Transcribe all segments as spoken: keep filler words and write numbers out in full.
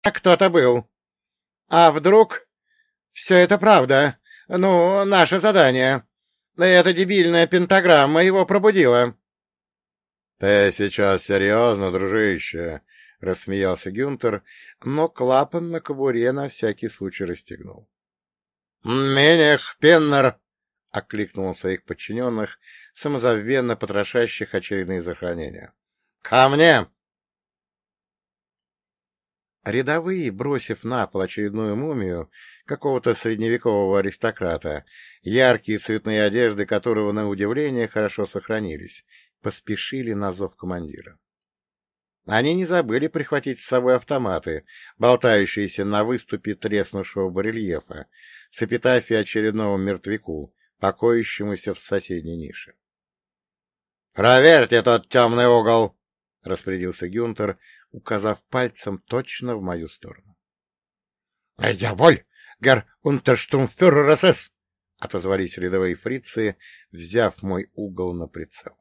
А кто-то был. А вдруг все это правда? Ну, наше задание. Эта дебильная пентаграмма его пробудила. — Ты сейчас серьезно, дружище? — рассмеялся Гюнтер, но клапан на кобуре на всякий случай расстегнул. — Менех, Пеннер! — окликнул он своих подчиненных, самозабвенно потрошащих очередные захоронения. — Ко мне! Рядовые, бросив на пол очередную мумию какого-то средневекового аристократа, яркие цветные одежды которого, на удивление, хорошо сохранились, поспешили на зов командира. Они не забыли прихватить с собой автоматы, болтающиеся на выступе треснувшего барельефа, с эпитафией очередного мертвяку, покоящемуся в соседней нише. — Проверьте тот темный угол! — распорядился Гюнтер, указав пальцем точно в мою сторону. — Я воль, герр унтерштурмфюрер СС! — отозвались рядовые фрицы, взяв мой угол на прицел.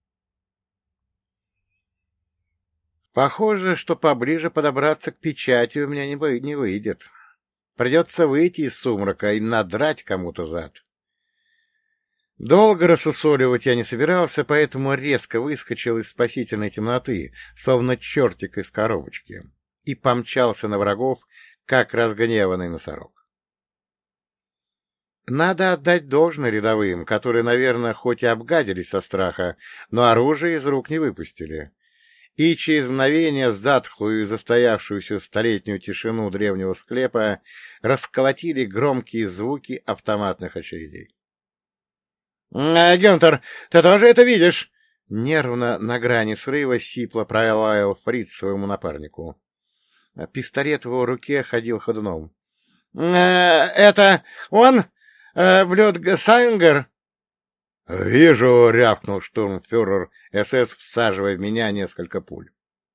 Похоже, что поближе подобраться к печати у меня не, вы... не выйдет. Придется выйти из сумрака и надрать кому-то зад. Долго рассусоливать я не собирался, поэтому резко выскочил из спасительной темноты, словно чертик из коробочки, и помчался на врагов, как разгневанный носорог. Надо отдать должное рядовым, которые, наверное, хоть и обгадились со страха, но оружие из рук не выпустили. И через мгновение затхлую и застоявшуюся столетнюю тишину древнего склепа расколотили громкие звуки автоматных очередей. — Гюнтер, ты тоже это видишь? — нервно на грани срыва сипло пролаял Фриц своему напарнику. Пистолет в его руке ходил ходуном. — Это он? Блюдгасангер? — Вижу, — рявкнул штурмфюрер СС, всаживая в меня несколько пуль.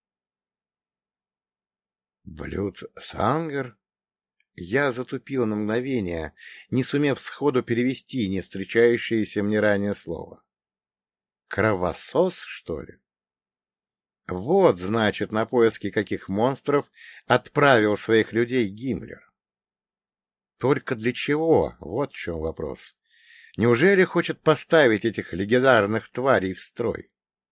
— Блюдсангер? Я затупил на мгновение, не сумев сходу перевести не встречающееся мне ранее слово. Кровосос, что ли? Вот, значит, на поиски каких монстров отправил своих людей Гиммлер. Только для чего? Вот в чем вопрос. Неужели хочет поставить этих легендарных тварей в строй?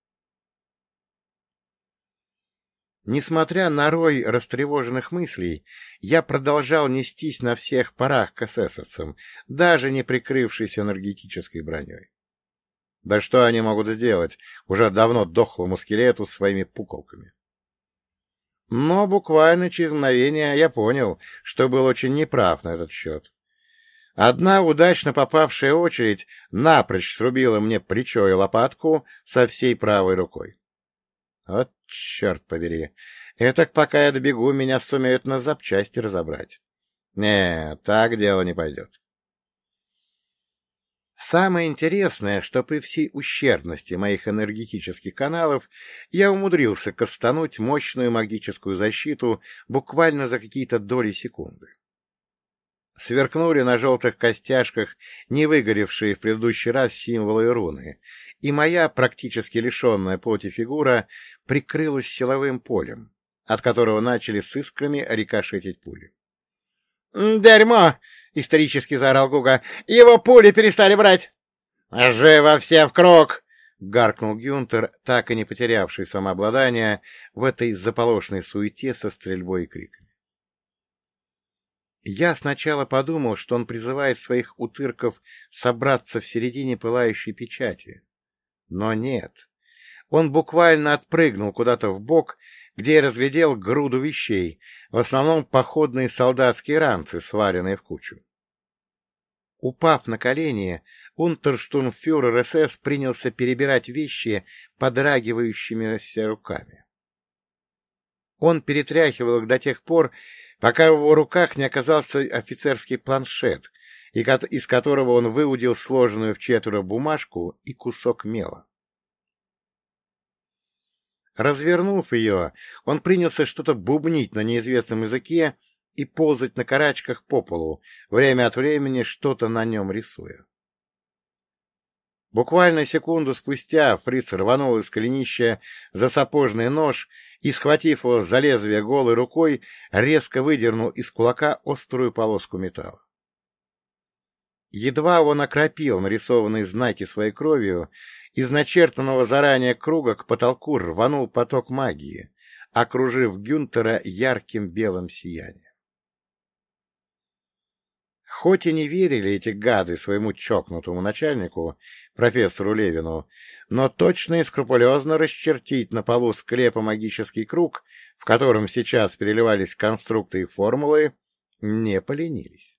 Несмотря на рой растревоженных мыслей, я продолжал нестись на всех парах к эсэсовцам, даже не прикрывшись энергетической броней. Да что они могут сделать уже давно дохлому скелету своими пуколками? Но буквально через мгновение я понял, что был очень неправ на этот счет. Одна удачно попавшая очередь напрочь срубила мне плечо и лопатку со всей правой рукой. Вот черт побери, этак пока я добегу, меня сумеют на запчасти разобрать. Не, так дело не пойдет. Самое интересное, что при всей ущербности моих энергетических каналов я умудрился кастануть мощную магическую защиту буквально за какие-то доли секунды. Сверкнули на желтых костяшках не выгоревшие в предыдущий раз символы и руны, и моя, практически лишенная плоти фигура, прикрылась силовым полем, от которого начали с искрами рикошетить пули. — Дерьмо! — исторически заорал Гуга. — Его пули перестали брать! — Живо все в круг! — гаркнул Гюнтер, так и не потерявший самообладание в этой заполошной суете со стрельбой и криками. Я сначала подумал, что он призывает своих утырков собраться в середине пылающей печати. Но нет. Он буквально отпрыгнул куда-то вбок, где я разглядел груду вещей, в основном походные солдатские ранцы, сваленные в кучу. Упав на колени, унтерштурмфюрер СС принялся перебирать вещи подрагивающимися руками. Он перетряхивал их до тех пор, пока в его руках не оказался офицерский планшет, из которого он выудил сложенную в четверо бумажку и кусок мела. Развернув ее, он принялся что-то бубнить на неизвестном языке и ползать на карачках по полу, время от времени что-то на нем рисуя. Буквально секунду спустя фриц рванул из голенища за сапожный нож и, схватив его за лезвие голой рукой, резко выдернул из кулака острую полоску металла. Едва он окропил нарисованные знаки своей кровью, из начертанного заранее круга к потолку рванул поток магии, окружив Гюнтера ярким белым сиянием. Хоть и не верили эти гады своему чокнутому начальнику, профессору Левину, но точно и скрупулезно расчертить на полу склепа магический круг, в котором сейчас переливались конструкты и формулы, не поленились.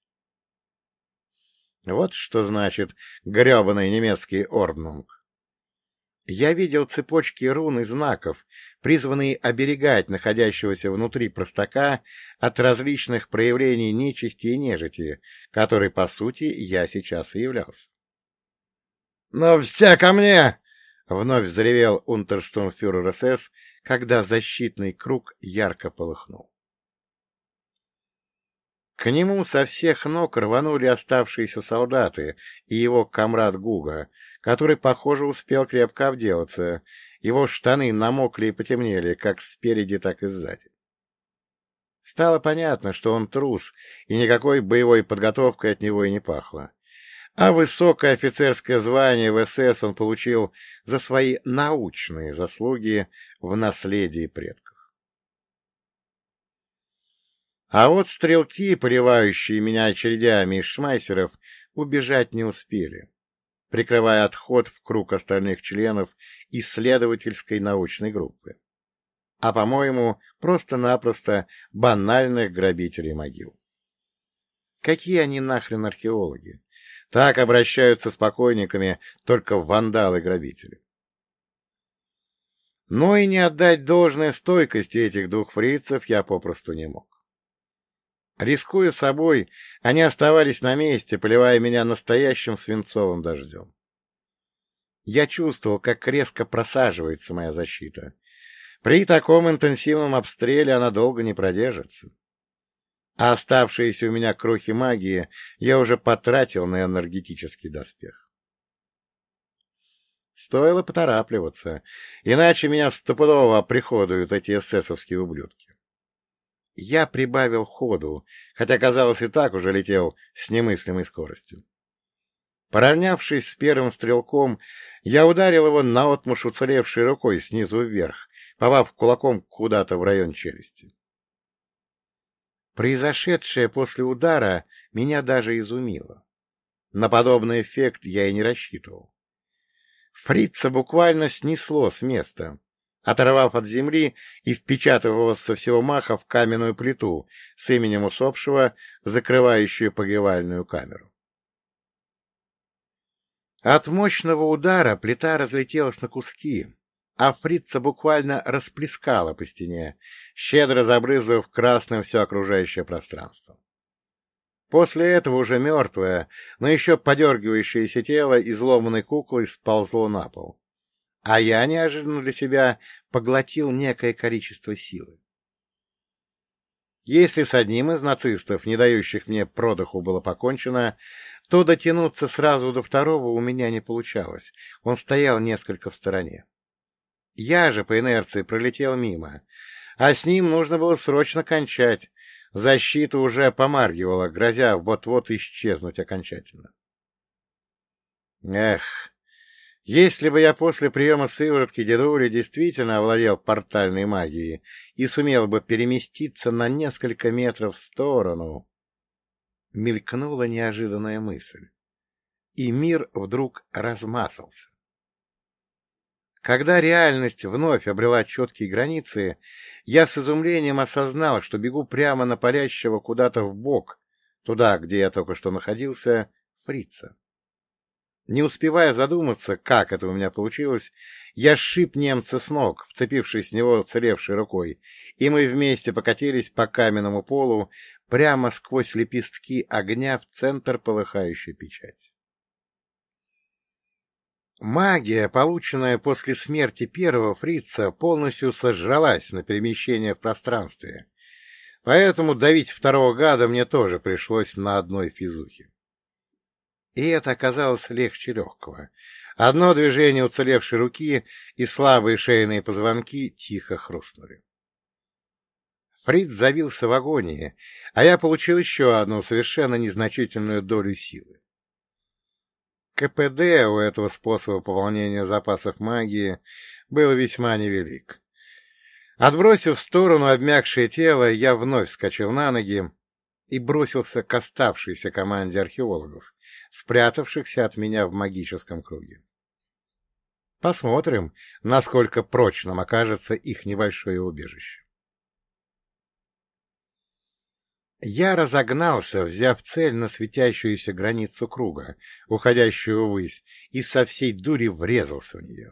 Вот что значит гребаный немецкий орднунг. Я видел цепочки рун и знаков, призванные оберегать находящегося внутри простака от различных проявлений нечисти и нежити, которой, по сути, я сейчас и являлся. — Ну все ко мне! — вновь взревел унтерштурмфюрер СС, когда защитный круг ярко полыхнул. К нему со всех ног рванули оставшиеся солдаты и его комрад Гуга, который, похоже, успел крепко обделаться. Его штаны намокли и потемнели, как спереди, так и сзади. Стало понятно, что он трус, и никакой боевой подготовкой от него и не пахло. А высокое офицерское звание в СС он получил за свои научные заслуги в наследии предков. А вот стрелки, поливающие меня очередями из шмайсеров, убежать не успели, прикрывая отход в круг остальных членов исследовательской научной группы. А, по-моему, просто-напросто банальных грабителей могил. Какие они нахрен археологи? Так обращаются с покойниками только вандалы-грабители. Но и не отдать должное стойкости этих двух фрицев я попросту не мог. Рискуя собой, они оставались на месте, поливая меня настоящим свинцовым дождем. Я чувствовал, как резко просаживается моя защита. При таком интенсивном обстреле она долго не продержится. А оставшиеся у меня крохи магии я уже потратил на энергетический доспех. Стоило поторапливаться, иначе меня стопудово оприходуют эти эсэсовские ублюдки. Я прибавил ходу, хотя, казалось, и так уже летел с немыслимой скоростью. Поравнявшись с первым стрелком, я ударил его наотмашь уцелевшей рукой снизу вверх, попав кулаком куда-то в район челюсти. Произошедшее после удара меня даже изумило. На подобный эффект я и не рассчитывал. Фрица буквально снесло с места, оторвав от земли и впечатав его со всего маха в каменную плиту с именем усопшего, закрывающую погревальную камеру. От мощного удара плита разлетелась на куски, а фрица буквально расплескала по стене, щедро забрызгав красным все окружающее пространство. После этого уже мертвое, но еще подергивающееся тело изломанной куклой сползло на пол. А я неожиданно для себя поглотил некое количество силы. Если с одним из нацистов, не дающих мне продыху, было покончено, то дотянуться сразу до второго у меня не получалось, он стоял несколько в стороне. Я же по инерции пролетел мимо, а с ним нужно было срочно кончать, защита уже помаргивала, грозя вот-вот исчезнуть окончательно. Эх! Если бы я после приема сыворотки дедули действительно овладел портальной магией и сумел бы переместиться на несколько метров в сторону, мелькнула неожиданная мысль, и мир вдруг размазался. Когда реальность вновь обрела четкие границы, я с изумлением осознал, что бегу прямо на палящего куда-то вбок, туда, где я только что находился, фрица. Не успевая задуматься, как это у меня получилось, я сшиб немца с ног, вцепившись в него уцелевшей рукой, и мы вместе покатились по каменному полу прямо сквозь лепестки огня в центр полыхающей печати. Магия, полученная после смерти первого фрица, полностью сожралась на перемещение в пространстве, поэтому давить второго гада мне тоже пришлось на одной физухе. И это оказалось легче легкого. Одно движение уцелевшей руки, и слабые шейные позвонки тихо хрустнули. Фриц завился в агонии, а я получил еще одну совершенно незначительную долю силы. КПД у этого способа пополнения запасов магии был весьма невелик. Отбросив в сторону обмякшее тело, я вновь вскочил на ноги и бросился к оставшейся команде археологов, спрятавшихся от меня в магическом круге. Посмотрим, насколько прочным окажется их небольшое убежище. Я разогнался, взяв цель на светящуюся границу круга, уходящую ввысь, и со всей дури врезался в нее.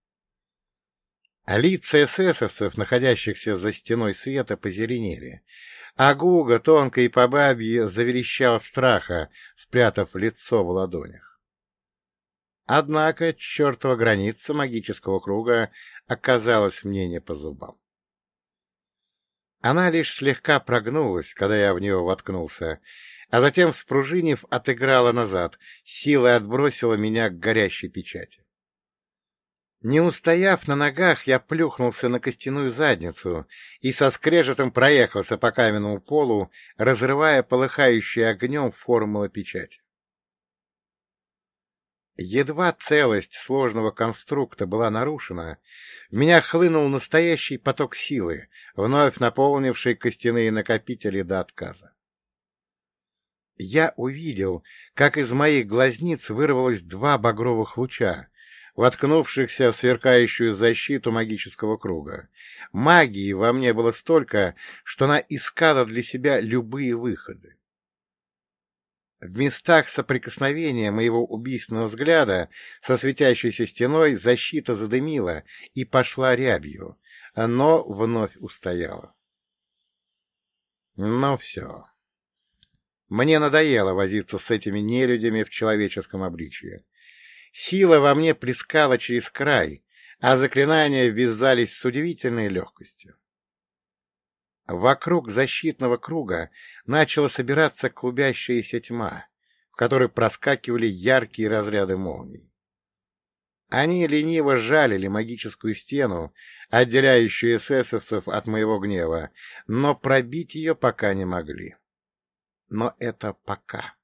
А лица эсэсовцев, находящихся за стеной света, позеленели, а Гуга тонко и по бабье заверещал страха, спрятав лицо в ладонях. Однако чертова граница магического круга оказалась мне не по зубам. Она лишь слегка прогнулась, когда я в нее воткнулся, а затем, спружинив, отыграла назад, силой отбросила меня к горящей печати. Не устояв на ногах, я плюхнулся на костяную задницу и со скрежетом проехался по каменному полу, разрывая полыхающие огнем формулы печати. Едва целость сложного конструкта была нарушена, в меня хлынул настоящий поток силы, вновь наполнивший костяные накопители до отказа. Я увидел, как из моих глазниц вырвалось два багровых луча, воткнувшихся в сверкающую защиту магического круга. Магии во мне было столько, что она искала для себя любые выходы. В местах соприкосновения моего убийственного взгляда со светящейся стеной защита задымила и пошла рябью, но вновь устояла. Но все. Мне надоело возиться с этими нелюдями в человеческом обличье. Сила во мне плескала через край, а заклинания ввязались с удивительной легкостью. Вокруг защитного круга начала собираться клубящаяся тьма, в которой проскакивали яркие разряды молний. Они лениво жалили магическую стену, отделяющую эсэсовцев от моего гнева, но пробить ее пока не могли. Но это пока.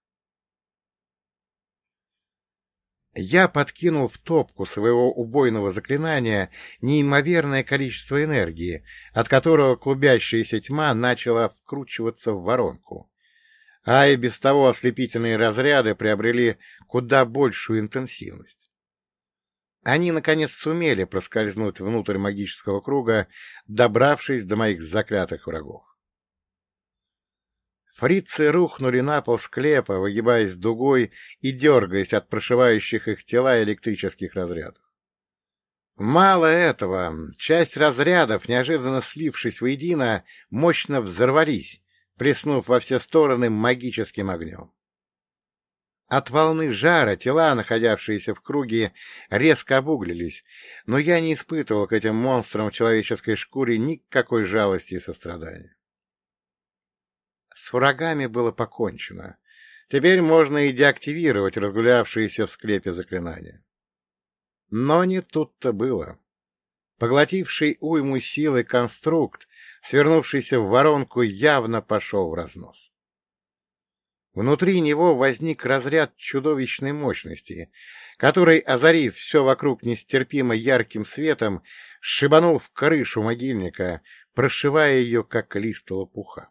Я подкинул в топку своего убойного заклинания неимоверное количество энергии, от которого клубящаяся тьма начала вкручиваться в воронку, а и без того ослепительные разряды приобрели куда большую интенсивность. Они, наконец, сумели проскользнуть внутрь магического круга, добравшись до моих заклятых врагов. Фрицы рухнули на пол склепа, выгибаясь дугой и дергаясь от прошивающих их тела электрических разрядов. Мало этого, часть разрядов, неожиданно слившись воедино, мощно взорвались, плеснув во все стороны магическим огнем. От волны жара тела, находявшиеся в круге, резко обуглились, но я не испытывал к этим монстрам в человеческой шкуре никакой жалости и сострадания. С врагами было покончено. Теперь можно и деактивировать разгулявшиеся в склепе заклинания. Но не тут-то было. Поглотивший уйму силы конструкт, свернувшийся в воронку, явно пошел в разнос. Внутри него возник разряд чудовищной мощности, который, озарив все вокруг нестерпимо ярким светом, шибанул в крышу могильника, прошивая ее, как лист лопуха.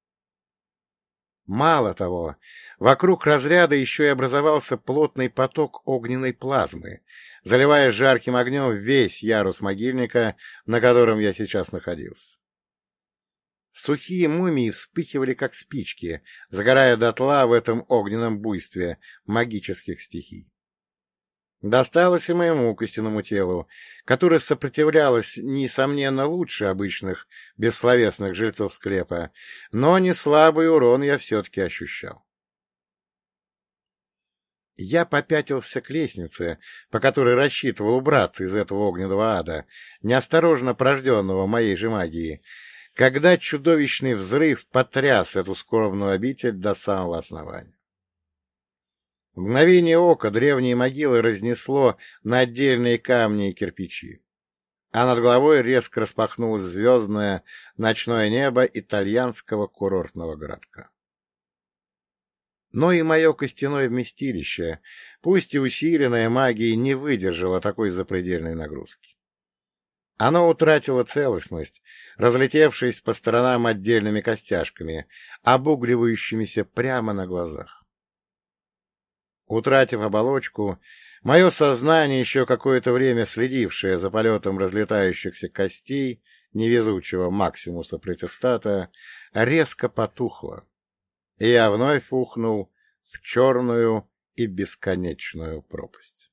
Мало того, вокруг разряда еще и образовался плотный поток огненной плазмы, заливая жарким огнем весь ярус могильника, на котором я сейчас находился. Сухие мумии вспыхивали, как спички, загорая дотла в этом огненном буйстве магических стихий. Досталось и моему костяному телу, которое сопротивлялось, несомненно, лучше обычных бессловесных жильцов склепа, но не слабый урон я все-таки ощущал. Я попятился к лестнице, по которой рассчитывал убраться из этого огненного ада, неосторожно порожденного моей же магией, когда чудовищный взрыв потряс эту скорбную обитель до самого основания. В мгновение ока древние могилы разнесло на отдельные камни и кирпичи, а над головой резко распахнулось звездное ночное небо итальянского курортного городка. Но и мое костяное вместилище, пусть и усиленное магией, не выдержало такой запредельной нагрузки. Оно утратило целостность, разлетевшись по сторонам отдельными костяшками, обугливающимися прямо на глазах. Утратив оболочку, мое сознание, еще какое-то время следившее за полетом разлетающихся костей невезучего Максимуса Протестата, резко потухло, и я вновь ухнул в черную и бесконечную пропасть.